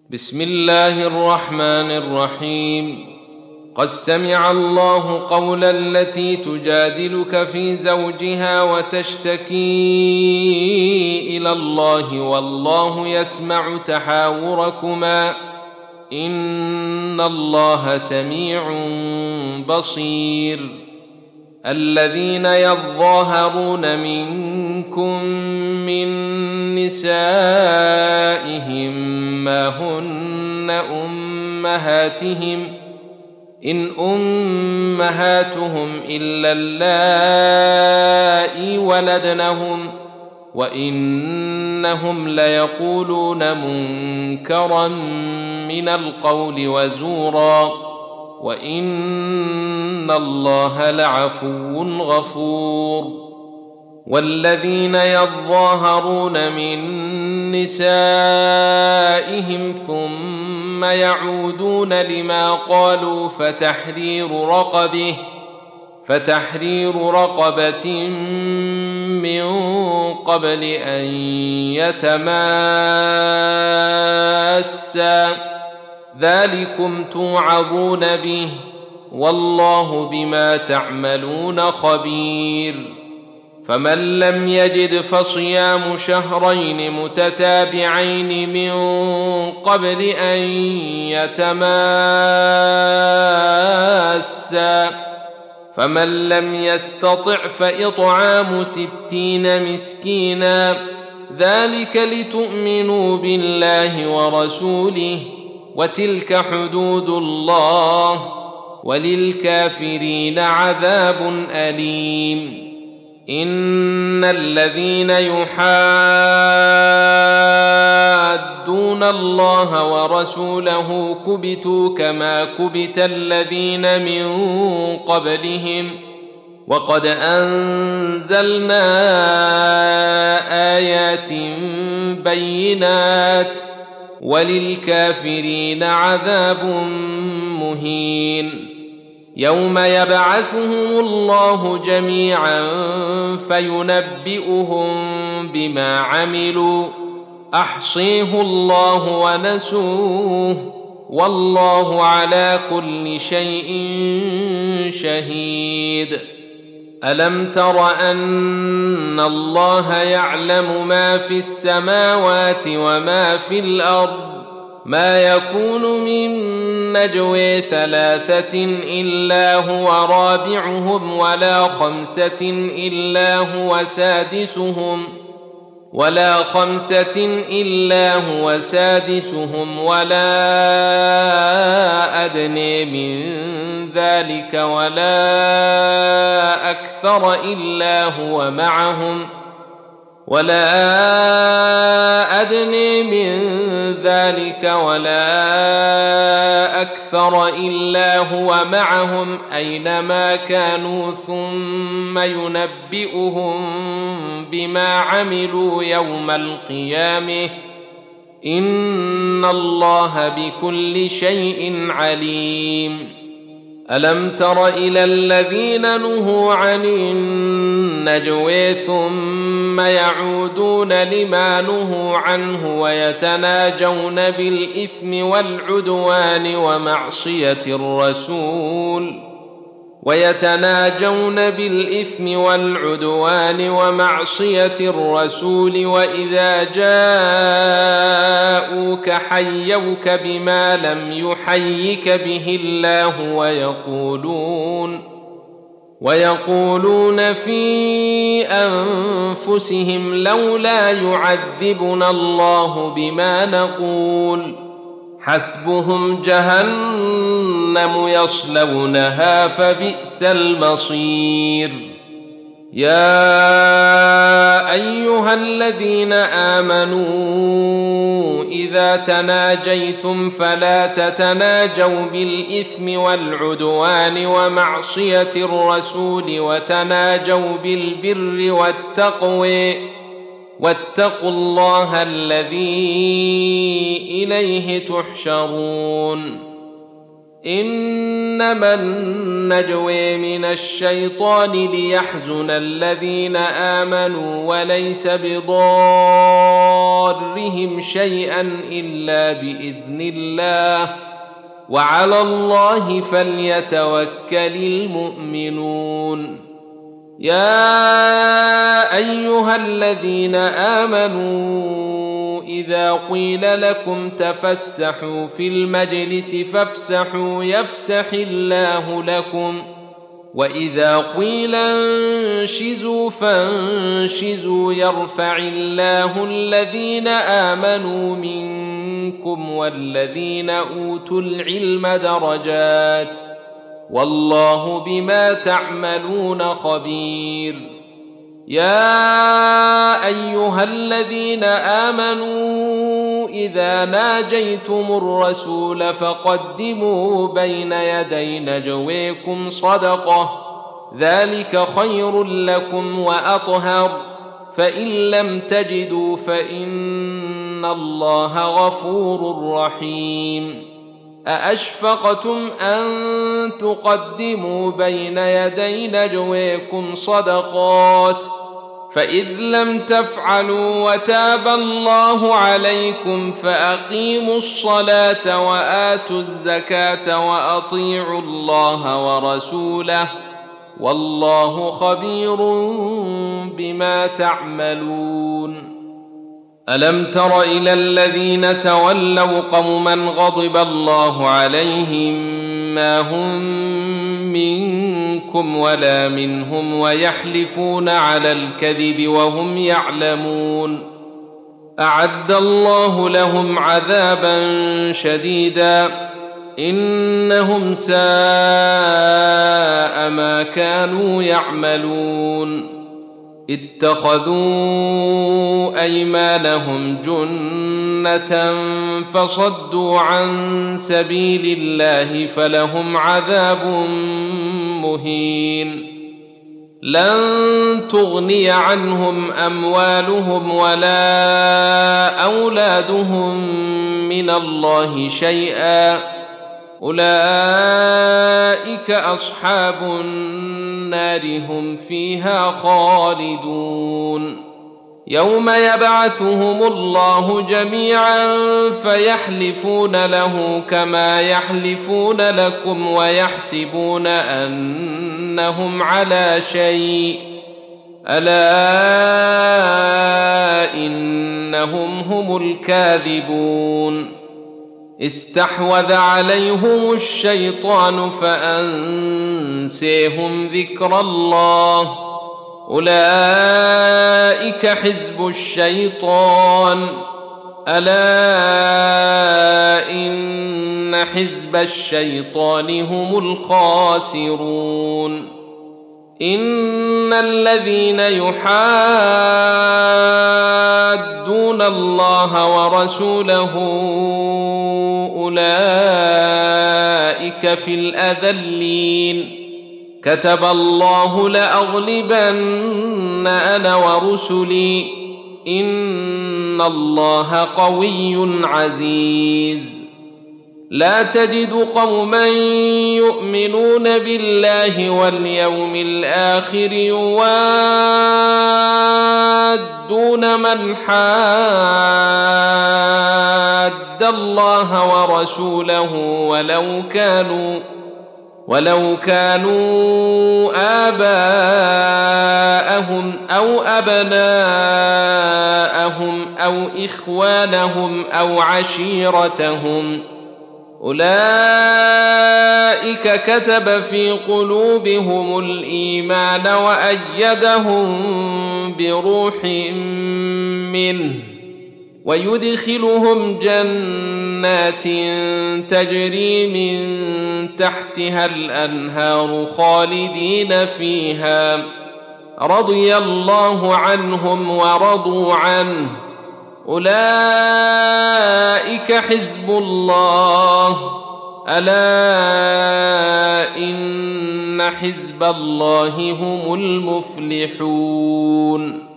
بسم الله الرحمن الرحيم. قد سمع الله قول التي تجادلك في زوجها وتشتكي إلى الله والله يسمع تحاوركما إن الله سميع بصير. الذين يظاهرون منكم من نسائهم ما هن أمهاتهم إن أمهاتهم إلا اللائي ولدنهم وإنهم ليقولون منكرا من القول وزورا وإن الله لعفو غفور. والذين يظاهرون من نسائهم ثم يعودون لما قالوا فتحرير رقبة من قبل أن يتماسا ذلكم توعظون به والله بما تعملون خبير. فمن لم يجد فصيام شهرين متتابعين من قبل أن يتماسا فمن لم يستطع فإطعام 60 مسكينا ذلك لتؤمنوا بالله ورسوله وتلك حدود الله وللكافرين عذاب أليم. إن الذين يحادون الله ورسوله كبتوا كما كبت الذين من قبلهم وقد أنزلنا آيات بينات وللكافرين عذاب مهين. يوم يبعثهم الله جميعا فينبئهم بما عملوا أحصيه الله ونسوه والله على كل شيء شهيد. ألم تر أن الله يعلم ما في السماوات وما في الأرض ما يكون من نجوى 3 إلا هو رابعهم ولا 5 إلا هو سادسهم ولا أدنى من ذلك ولا أكثر إلا هو معهم أينما كانوا ثم ينبئهم بما عملوا يوم القيامة إن الله بكل شيء عليم. ألم تر إلى الذين نهوا عن النجوى ثم يعودون لما نهوا عنه ويتناجون بالإثم والعدوان ومعصية الرسول وإذا جاءوك حيوك بما لم يحيك به الله ويقولون في أنفسهم لولا يعذبنا الله بما نقول حسبهم جهنم يصلونها فبئس المصير. يا أيها الذين آمنوا إذا تناجيتم فلا تتناجوا بالإثم والعدوان ومعصية الرسول وتناجوا بالبر والتقوى واتقوا الله الذي إليه تحشرون. إنما النجوى من الشيطان ليحزن الذين آمنوا وليس بضارهم شيئا إلا بإذن الله وعلى الله فليتوكل المؤمنون. يا أيها الذين آمنوا إذا قيل لكم تفسحوا في المجلس فافسحوا يفسح الله لكم وإذا قيل انشزوا فانشزوا يرفع الله الذين آمنوا منكم والذين أوتوا العلم درجات والله بما تعملون خبير. يا أيها الذين آمنوا إذا ناجيتم الرسول فقدموا بين يدي نجويكم صدقة ذلك خير لكم وأطهر فإن لم تجدوا فإن الله غفور رحيم. أأشفقتم أن تقدموا بين يدي نجويكم صدقات فإذ لم تفعلوا وتاب الله عليكم فأقيموا الصلاة وآتوا الزكاة وأطيعوا الله ورسوله والله خبير بما تعملون. ألم تر إلى الذين تولوا قوما غضب الله عليهم ما هم منكم ولا منهم ويحلفون على الكذب وهم يعلمون أعد الله لهم عذابا شديدا إنهم ساء ما كانوا يعملون. اتخذوا أيمانهم جنة فصدوا عن سبيل الله فلهم عذاب مهين. لن تغني عنهم أموالهم ولا أولادهم من الله شيئا أولئك أصحاب النار هم فيها خالدون. يوم يبعثهم الله جميعا فيحلفون له كما يحلفون لكم ويحسبون أنهم على شيء ألا إنهم هم الكاذبون. استحوذ عليهم الشيطان فأنسيهم ذكر الله أولئك حزب الشيطان ألا إن حزب الشيطان هم الخاسرون. إن الذين يحادون الله ورسوله أولئك في الأذلين كتب الله لأغلبن أنا ورسلي إن الله قوي عزيز. لا تجد قوما يؤمنون بالله واليوم الآخر يوادون من حاد الله ورسوله ولو كانوا آباءهم أو أبناءهم أو إخوانهم أو عشيرتهم أولئك كتب في قلوبهم الإيمان وأيدهم بروح منه ويدخلهم جنات تجري من تحتها الأنهار خالدين فيها رضي الله عنهم ورضوا عنه أولئك حزب الله ألا إن حزب الله هم المفلحون.